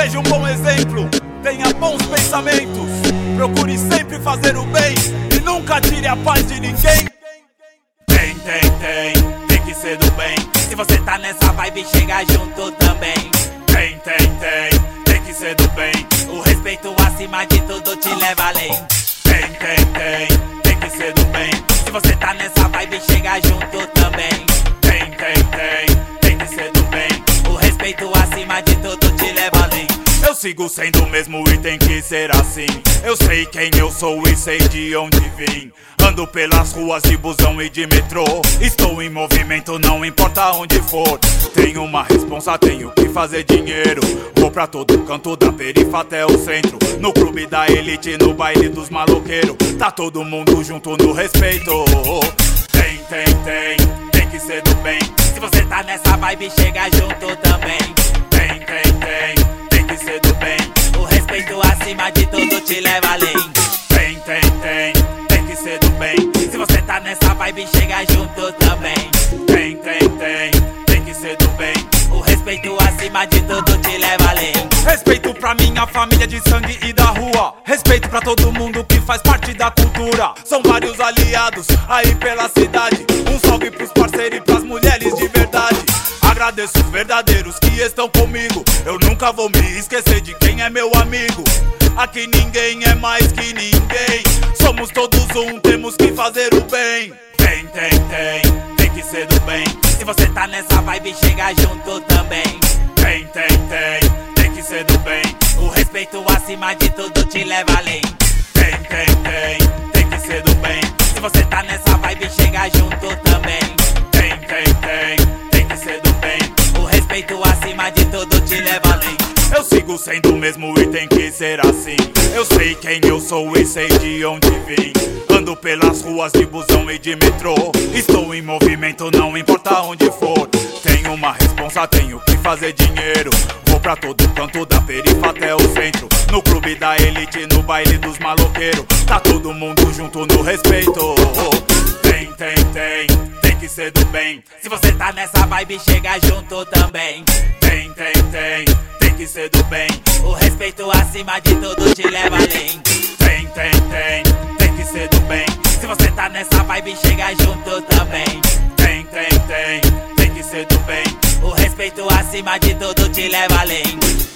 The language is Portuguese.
Seja um bom exemplo, tenha bons pensamentos, procure sempre fazer o bem e nunca tire a paz de ninguém. Tem que ser do bem. Se você tá nessa vibe, chega junto também. Tem que ser do bem. O respeito acima de tudo te leva além. Tem que ser do bem. Se você tá nessa vibe, chega junto também. Tem que ser do bem. O respeito acima de tudo te leva além. Eu sigo sendo o mesmo e tem que ser assim. Eu sei quem eu sou e sei de onde vim. Ando pelas ruas de busão e de metrô. Estou em movimento, não importa onde for. Tenho uma responsa, tenho que fazer dinheiro. Vou pra todo canto, da perifa até o centro. No clube da elite, no baile dos maloqueiros. Tá todo mundo junto no respeito. Tem que ser do bem. Se você tá nessa vibe, chega junto também. Tem que ser do bem. O respeito acima de tudo te leva além. Tem que ser do bem. Se você tá nessa vibe, chega junto também. Tem que ser do bem. O respeito acima de tudo te leva além. Respeito pra minha família de sangue e da rua. Respeito pra todo mundo que faz parte da cultura. São vários aliados aí pela cidade. Um salve pros parceiros e pras mulheres de verdade. Agradeço os verdadeiros que estão comigo. Eu nunca vou me esquecer de quem é meu amigo. Aqui ninguém é mais que ninguém. Somos todos um, temos que fazer o bem. Tem que ser do bem. Se você tá nessa vibe, chega junto também. Tem que ser do bem. O respeito acima de tudo te leva além. Tem que ser do bem. Se você tá nessa vibe, chega junto também. Tem que ser do bem. O respeito acima de tudo te leva além. Eu sigo sendo o mesmo e tem que ser assim. Eu sei quem eu sou e sei de onde vim. Ando pelas ruas de busão e de metrô. Estou em movimento, não importa onde for. Tenho uma responsa, tenho que fazer dinheiro. Vou pra todo canto, da perifa até o centro. No clube da elite, no baile dos maloqueiros. Tá todo mundo junto no respeito. Tem que ser do bem. Se você tá nessa vibe, chega junto também. Tem que ser do bem. O respeito acima de tudo te leva além. Tem que ser do bem. Se você tá nessa vibe, chega junto também. Tem que ser do bem. O respeito acima de tudo te leva além.